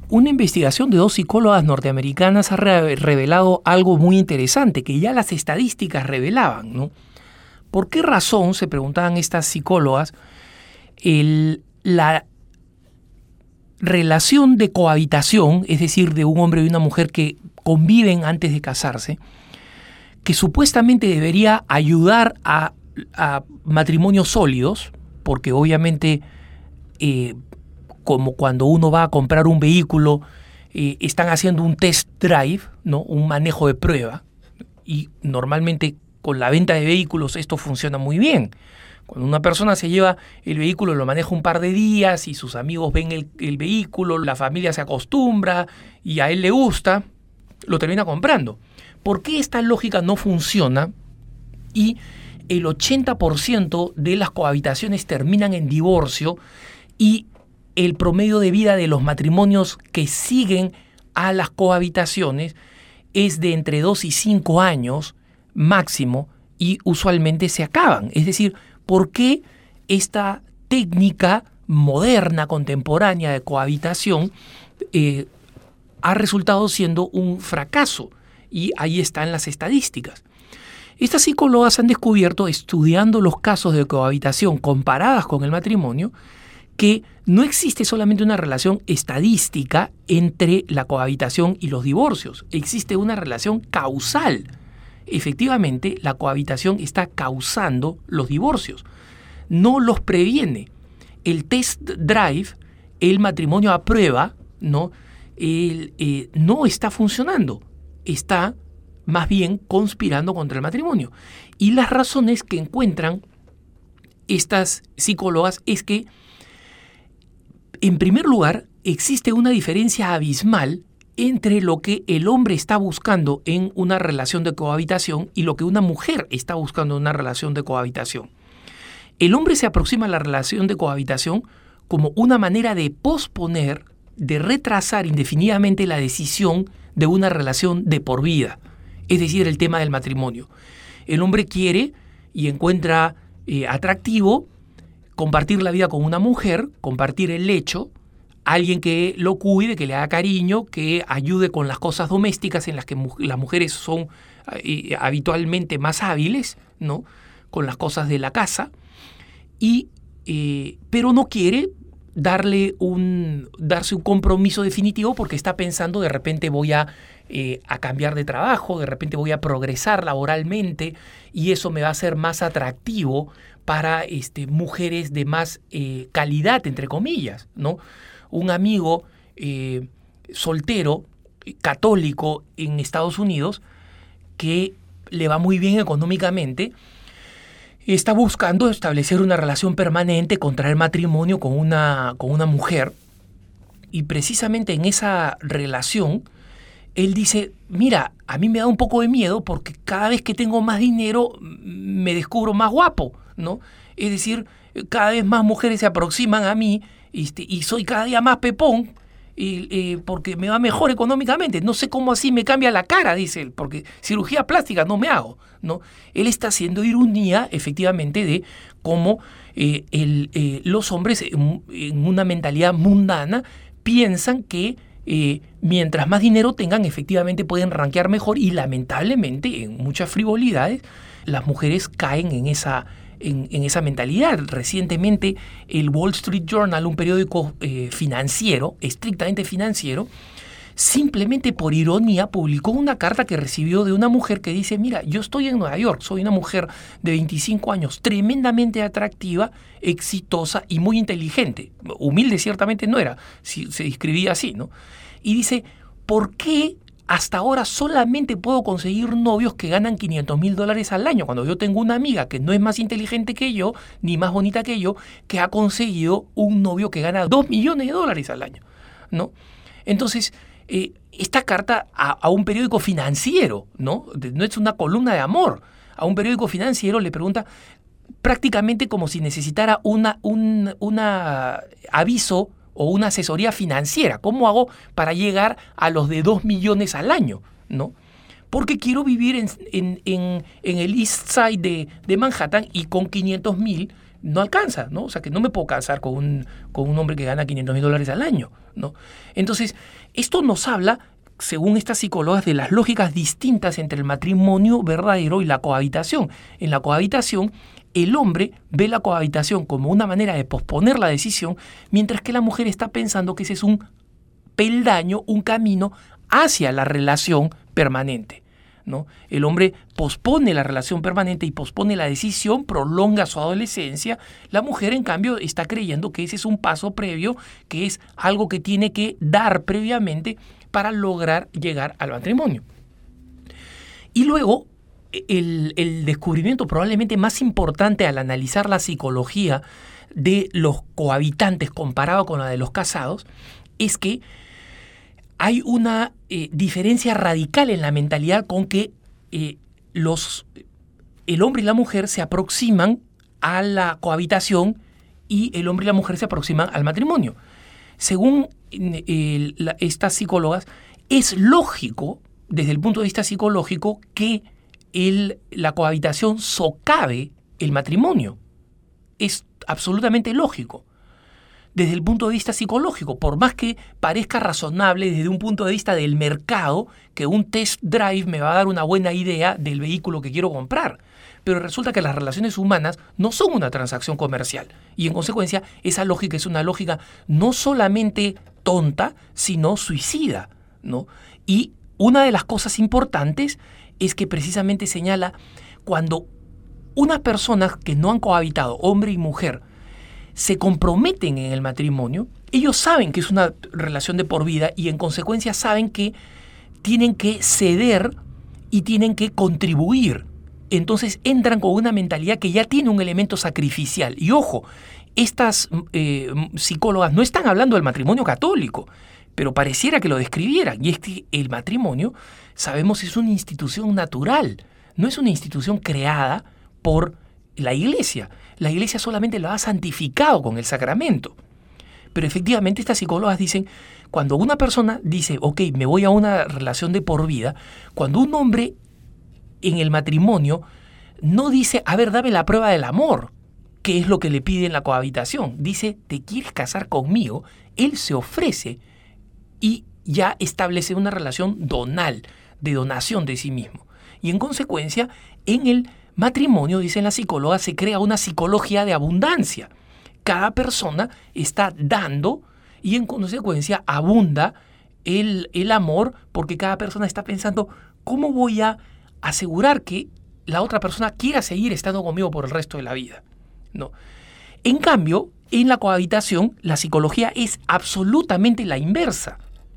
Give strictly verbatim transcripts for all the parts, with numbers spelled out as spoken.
una investigación de dos psicólogas norteamericanas ha re- revelado algo muy interesante, que ya las estadísticas revelaban, ¿no? ¿Por qué razón, se preguntaban estas psicólogas, el, la relación de cohabitación, es decir, de un hombre y una mujer que conviven antes de casarse, que supuestamente debería ayudar a, a matrimonios sólidos, porque obviamente, eh, como cuando uno va a comprar un vehículo, eh, están haciendo un test drive, ¿no? Un manejo de prueba, y normalmente con la venta de vehículos esto funciona muy bien. Cuando una persona se lleva el vehículo, lo maneja un par de días y sus amigos ven el, el vehículo, la familia se acostumbra y a él le gusta, lo termina comprando. ¿Por qué esta lógica no funciona y el ochenta por ciento de las cohabitaciones terminan en divorcio y el promedio de vida de los matrimonios que siguen a las cohabitaciones es de entre dos y cinco años máximo y usualmente se acaban? Es decir, ¿por qué esta técnica moderna, contemporánea de cohabitación eh, ha resultado siendo un fracaso? Y ahí están las estadísticas. Estas psicólogas han descubierto, estudiando los casos de cohabitación comparadas con el matrimonio, que no existe solamente una relación estadística entre la cohabitación y los divorcios, existe una relación causal. Efectivamente, la cohabitación está causando los divorcios, no los previene. El test drive, el matrimonio a prueba, ¿no? El, eh, no está funcionando, está más bien conspirando contra el matrimonio. Y las razones que encuentran estas psicólogas es que, en primer lugar, existe una diferencia abismal entre lo que el hombre está buscando en una relación de cohabitación y lo que una mujer está buscando en una relación de cohabitación. El hombre se aproxima a la relación de cohabitación como una manera de posponer, de retrasar indefinidamente la decisión de una relación de por vida, es decir, el tema del matrimonio. El hombre quiere y encuentra eh, atractivo compartir la vida con una mujer, compartir el lecho, alguien que lo cuide, que le haga cariño, que ayude con las cosas domésticas en las que mu- las mujeres son eh, habitualmente más hábiles, ¿no? Con las cosas de la casa, y, eh, pero no quiere darle un, darse un compromiso definitivo porque está pensando, de repente voy a, eh, a cambiar de trabajo, de repente voy a progresar laboralmente y eso me va a hacer más atractivo para este, mujeres de más eh, calidad, entre comillas, ¿no? Un amigo eh, soltero, católico en Estados Unidos, que le va muy bien económicamente, está buscando establecer una relación permanente, contraer matrimonio con una, con una mujer, y precisamente en esa relación él dice, mira, a mí me da un poco de miedo porque cada vez que tengo más dinero me descubro más guapo, ¿no? Es decir, cada vez más mujeres se aproximan a mí este, y soy cada día más pepón y, eh, porque me va mejor económicamente. No sé cómo así me cambia la cara, dice él, porque cirugía plástica no me hago, ¿no? Él está haciendo ironía, efectivamente, de cómo eh, el, eh, los hombres en, en una mentalidad mundana piensan que eh, mientras más dinero tengan, efectivamente pueden rankear mejor, y lamentablemente en muchas frivolidades las mujeres caen en esa En, en esa mentalidad. Recientemente el Wall Street Journal, un periódico eh, financiero, estrictamente financiero, simplemente por ironía publicó una carta que recibió de una mujer que dice, mira, yo estoy en Nueva York, soy una mujer de veinticinco años, tremendamente atractiva, exitosa y muy inteligente. Humilde ciertamente no era, si se describía así, ¿no? Y dice, ¿por qué hasta ahora solamente puedo conseguir novios que ganan quinientos mil dólares al año, cuando yo tengo una amiga que no es más inteligente que yo, ni más bonita que yo, que ha conseguido un novio que gana dos millones de dólares al año, ¿no? Entonces, eh, esta carta a, a un periódico financiero, ¿no? No es una columna de amor, a un periódico financiero le pregunta prácticamente como si necesitara una, un una aviso o una asesoría financiera. ¿Cómo hago para llegar a los de dos millones al año? ¿No? Porque quiero vivir en, en, en, en el East Side de, de Manhattan y con quinientos mil no alcanza, ¿no? O sea, que no me puedo casar con un, con un hombre que gana quinientos mil dólares al año, ¿no? Entonces, esto nos habla, según estas psicólogas, de las lógicas distintas entre el matrimonio verdadero y la cohabitación. En la cohabitación, el hombre ve la cohabitación como una manera de posponer la decisión, mientras que la mujer está pensando que ese es un peldaño, un camino hacia la relación permanente, ¿no? El hombre pospone la relación permanente y pospone la decisión, prolonga su adolescencia. La mujer, en cambio, está creyendo que ese es un paso previo, que es algo que tiene que dar previamente para lograr llegar al matrimonio. Y luego, el, el descubrimiento probablemente más importante al analizar la psicología de los cohabitantes comparado con la de los casados es que hay una eh, diferencia radical en la mentalidad con que eh, los, el hombre y la mujer se aproximan a la cohabitación y el hombre y la mujer se aproximan al matrimonio. Según eh, la, estas psicólogas, es lógico, desde el punto de vista psicológico, que el, la cohabitación socave el matrimonio. Es absolutamente lógico. Desde el punto de vista psicológico, por más que parezca razonable desde un punto de vista del mercado, que un test drive me va a dar una buena idea del vehículo que quiero comprar. Pero resulta que las relaciones humanas no son una transacción comercial. Y en consecuencia, esa lógica es una lógica no solamente tonta, sino suicida, ¿no? Y una de las cosas importantes es que precisamente señala cuando unas personas que no han cohabitado, hombre y mujer, se comprometen en el matrimonio, ellos saben que es una relación de por vida y en consecuencia saben que tienen que ceder y tienen que contribuir. Entonces entran con una mentalidad que ya tiene un elemento sacrificial. Y ojo, estas eh, psicólogas no están hablando del matrimonio católico, pero pareciera que lo describieran. Y es que el matrimonio, sabemos, es una institución natural, no es una institución creada por la Iglesia. La Iglesia solamente lo ha santificado con el sacramento. Pero efectivamente estas psicólogas dicen, cuando una persona dice, ok, me voy a una relación de por vida, cuando un hombre en el matrimonio no dice, a ver, dame la prueba del amor, que es lo que le pide en la cohabitación, dice, ¿te quieres casar conmigo? Él se ofrece y ya establece una relación donal, de donación de sí mismo. Y en consecuencia, en el matrimonio, dicen las psicólogas, se crea una psicología de abundancia. Cada persona está dando y en consecuencia abunda el, el amor porque cada persona está pensando, ¿cómo voy a asegurar que la otra persona quiera seguir estando conmigo por el resto de la vida? No. En cambio, en la cohabitación, la psicología es absolutamente la inversa.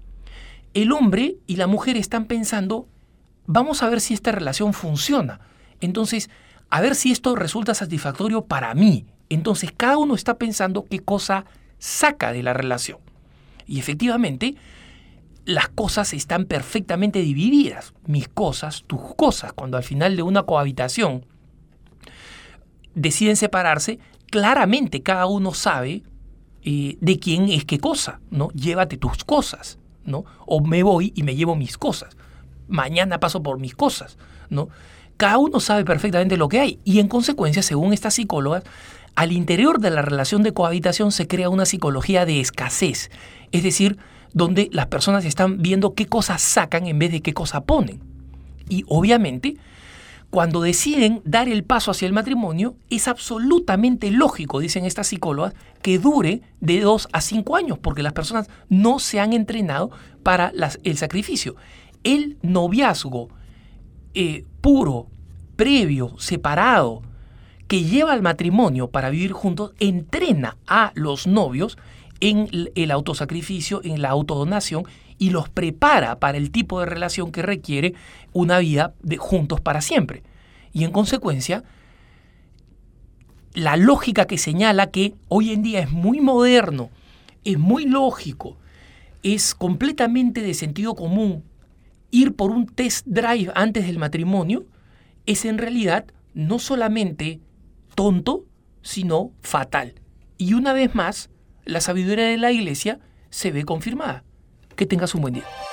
El hombre y la mujer están pensando, vamos a ver si esta relación funciona. Entonces, a ver si esto resulta satisfactorio para mí. Entonces, cada uno está pensando qué cosa saca de la relación. Y efectivamente, las cosas están perfectamente divididas. Mis cosas, tus cosas. Cuando al final de una cohabitación deciden separarse, claramente cada uno sabe eh, de quién es qué cosa, ¿no? Llévate tus cosas, ¿no? O me voy y me llevo mis cosas. Mañana paso por mis cosas, ¿no? Cada uno sabe perfectamente lo que hay y en consecuencia, según estas psicólogas, al interior de la relación de cohabitación se crea una psicología de escasez, es decir, donde las personas están viendo qué cosas sacan en vez de qué cosa ponen. Y obviamente, cuando deciden dar el paso hacia el matrimonio, es absolutamente lógico, dicen estas psicólogas, que dure de dos a cinco años, porque las personas no se han entrenado para las, el sacrificio. El noviazgo eh, puro, previo, separado, que lleva al matrimonio para vivir juntos, entrena a los novios en el autosacrificio, en la autodonación y los prepara para el tipo de relación que requiere una vida de juntos para siempre. Y en consecuencia, la lógica que señala que hoy en día es muy moderno, es muy lógico, es completamente de sentido común ir por un test drive antes del matrimonio, es en realidad no solamente tonto, sino fatal. Y una vez más, la sabiduría de la Iglesia se ve confirmada. Que tengas un buen día.